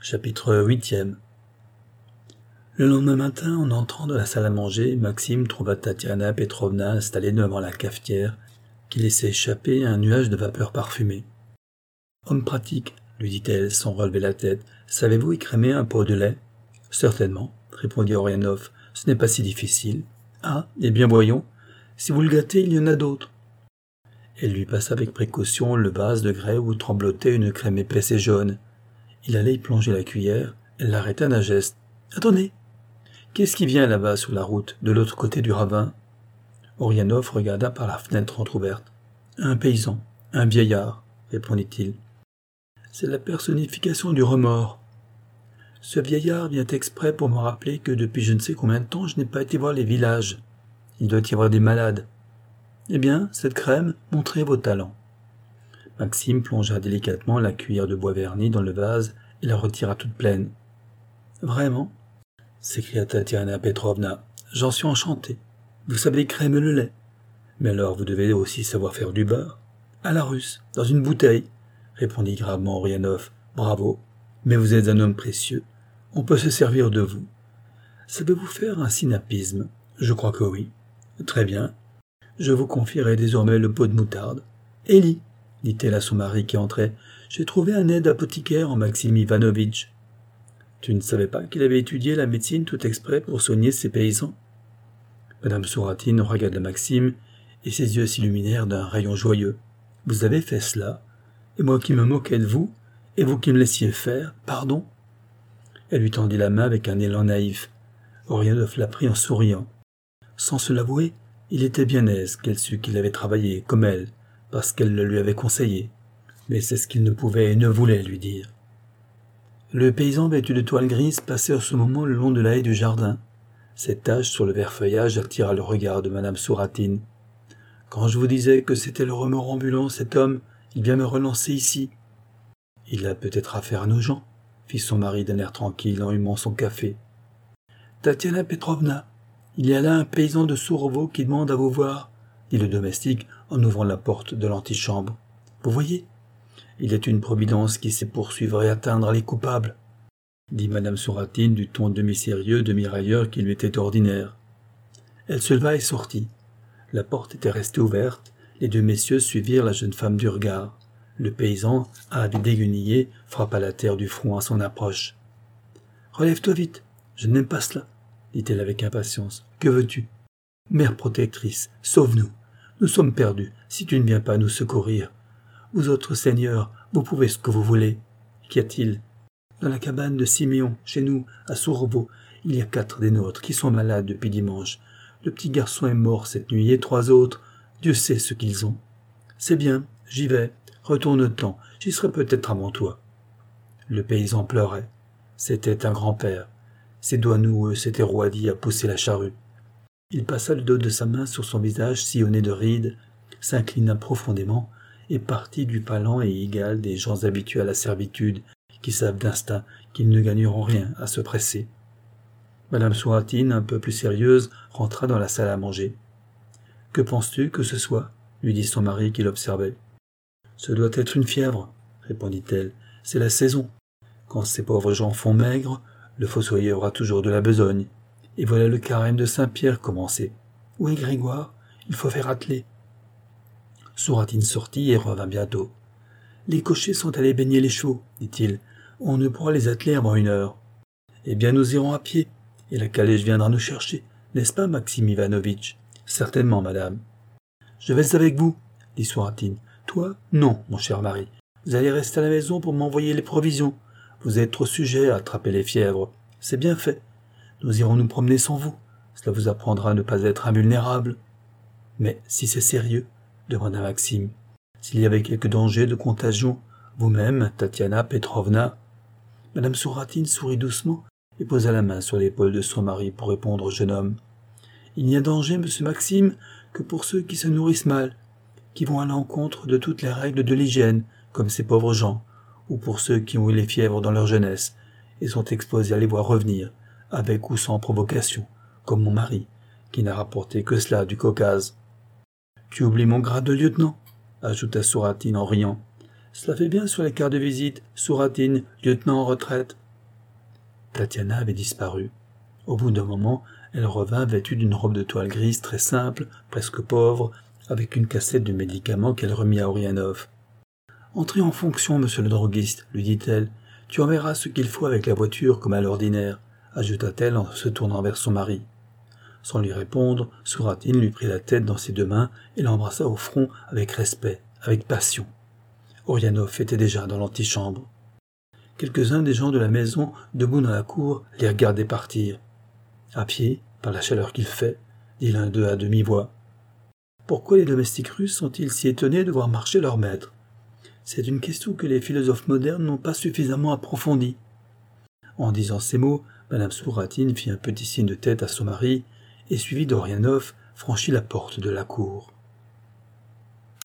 Chapitre 8e. Le lendemain matin, en entrant dans la salle à manger, Maxime trouva Tatiana Petrovna installée devant la cafetière qui laissait échapper un nuage de vapeur parfumée. « Homme pratique, lui dit-elle sans relever la tête, savez-vous écrémer un pot de lait ?»« Certainement, répondit Orianov, ce n'est pas si difficile. Ah, eh bien voyons, si vous le gâtez, il y en a d'autres. » Elle lui passa avec précaution le vase de grès où tremblotait une crème épaisse et jaune. Il allait y plonger la cuillère, elle l'arrêta d'un geste. « Attendez ! Qu'est-ce qui vient là-bas sur la route, de l'autre côté du ravin ?» Orianov regarda par la fenêtre entr'ouverte. « Un paysan, un vieillard, » répondit-il. « C'est la personnification du remords. Ce vieillard vient exprès pour me rappeler que depuis je ne sais combien de temps je n'ai pas été voir les villages. Il doit y avoir des malades. Eh bien, cette crème, montrez vos talents. » Maxime plongea délicatement la cuillère de bois verni dans le vase et la retira toute pleine. « Vraiment ?» s'écria Tatiana Petrovna. « J'en suis enchanté. Vous savez crémer le lait. Mais alors vous devez aussi savoir faire du beurre. »« À la russe, dans une bouteille, » répondit gravement Orianov. « Bravo. Mais vous êtes un homme précieux. On peut se servir de vous. Savez-vous faire un synapisme ? Je crois que oui. Très bien. Je vous confierai désormais le pot de moutarde. Élie, dit-elle à son mari qui entrait, j'ai trouvé un aide apothicaire en Maxime Ivanovitch. Tu ne savais pas qu'il avait étudié la médecine tout exprès pour soigner ses paysans ? Madame Souratine regarda Maxime et ses yeux s'illuminèrent d'un rayon joyeux. Vous avez fait cela, et moi qui me moquais de vous, et vous qui me laissiez faire, pardon ? Elle lui tendit la main avec un élan naïf. Orianov la prit en souriant. Sans se l'avouer, il était bien aise qu'elle sût qu'il avait travaillé, comme elle, parce qu'elle le lui avait conseillé. Mais c'est ce qu'il ne pouvait et ne voulait lui dire. Le paysan vêtu de toile grise passait en ce moment le long de la haie du jardin. Cette tache sur le vert feuillage attira le regard de madame Souratine. « Quand je vous disais que c'était le remords ambulant, cet homme, il vient me relancer ici. »« Il a peut-être affaire à nos gens, » fit son mari d'un air tranquille en humant son café. « Tatiana Petrovna, il y a là un paysan de Sourovo qui demande à vous voir, » dit le domestique en ouvrant la porte de l'antichambre. « Vous voyez, il est une providence qui sait poursuivre et atteindre les coupables, » dit madame Souratine du ton demi-sérieux, demi-railleur qui lui était ordinaire. Elle se leva et sortit. La porte était restée ouverte, les deux messieurs suivirent la jeune femme du regard. Le paysan, hâte déguenillé, frappa la terre du front à son approche. « Relève-toi vite, je n'aime pas cela, » dit-elle avec impatience. « Que veux-tu ? Mère protectrice, sauve-nous. Nous sommes perdus, si tu ne viens pas nous secourir. Vous autres seigneurs, vous pouvez ce que vous voulez. Qu'y a-t-il ? Dans la cabane de Siméon, chez nous, à Sourovo, il y a 4 des nôtres qui sont malades depuis dimanche. Le petit garçon est mort cette nuit et 3 autres, Dieu sait ce qu'ils ont. C'est bien, j'y vais, retourne-t'en, j'y serai peut-être avant toi. » Le paysan pleurait. C'était un grand-père. Ses doigts noueux s'étaient roidis à pousser la charrue. Il passa le dos de sa main sur son visage sillonné de rides, s'inclina profondément et partit du pas lent et égal des gens habitués à la servitude qui savent d'instinct qu'ils ne gagneront rien à se presser. Madame Souratine, un peu plus sérieuse, rentra dans la salle à manger. « Que penses-tu que ce soit ?» lui dit son mari qui l'observait. « Ce doit être une fièvre, » répondit-elle. « C'est la saison. Quand ces pauvres gens font maigre, le fossoyeur a toujours de la besogne. Et voilà le carême de Saint-Pierre commencé. Où est Grégoire ? Il faut faire atteler. » Souratine sortit et revint bientôt. « Les cochers sont allés baigner les chevaux, dit-il. On ne pourra les atteler avant 1 heure. Eh bien, nous irons à pied, et la calèche viendra nous chercher, n'est-ce pas, Maxime Ivanovitch ? Certainement, madame. Je vais avec vous, dit Souratine. Toi ? Non, mon cher mari. Vous allez rester à la maison pour m'envoyer les provisions. Vous êtes trop sujet à attraper les fièvres. C'est bien fait. Nous irons nous promener sans vous. Cela vous apprendra à ne pas être invulnérable. Mais si c'est sérieux, demanda Maxime, s'il y avait quelque danger de contagion, vous-même, Tatiana Petrovna. Madame Souratine sourit doucement et posa la main sur l'épaule de son mari pour répondre au jeune homme. Il n'y a danger, monsieur Maxime, que pour ceux qui se nourrissent mal, qui vont à l'encontre de toutes les règles de l'hygiène, comme ces pauvres gens, ou pour ceux qui ont eu les fièvres dans leur jeunesse et sont exposés à les voir revenir, avec ou sans provocation, comme mon mari, qui n'a rapporté que cela du Caucase. « Tu oublies mon grade de lieutenant » ajouta Souratine en riant. « Cela fait bien sur les cartes de visite, Souratine, lieutenant en retraite. Tatiana avait disparu. Au bout d'un moment, elle revint vêtue d'une robe de toile grise très simple, presque pauvre, avec une cassette de médicaments qu'elle remit à Orianov. « Entrez en fonction, monsieur le droguiste, lui dit-elle. Tu enverras ce qu'il faut avec la voiture comme à l'ordinaire, ajouta-t-elle en se tournant vers son mari. Sans lui répondre, Souratine lui prit la tête dans ses deux mains et l'embrassa au front avec respect, avec passion. Orianov était déjà dans l'antichambre. Quelques-uns des gens de la maison, debout dans la cour, les regardaient partir. « À pied, par la chaleur qu'il fait, » dit l'un d'eux à demi-voix. « Pourquoi les domestiques russes sont-ils si étonnés de voir marcher leur maître ? C'est une question que les philosophes modernes n'ont pas suffisamment approfondie. » En disant ces mots, Madame Souratine fit un petit signe de tête à son mari et, suivie d'Orianov, franchit la porte de la cour.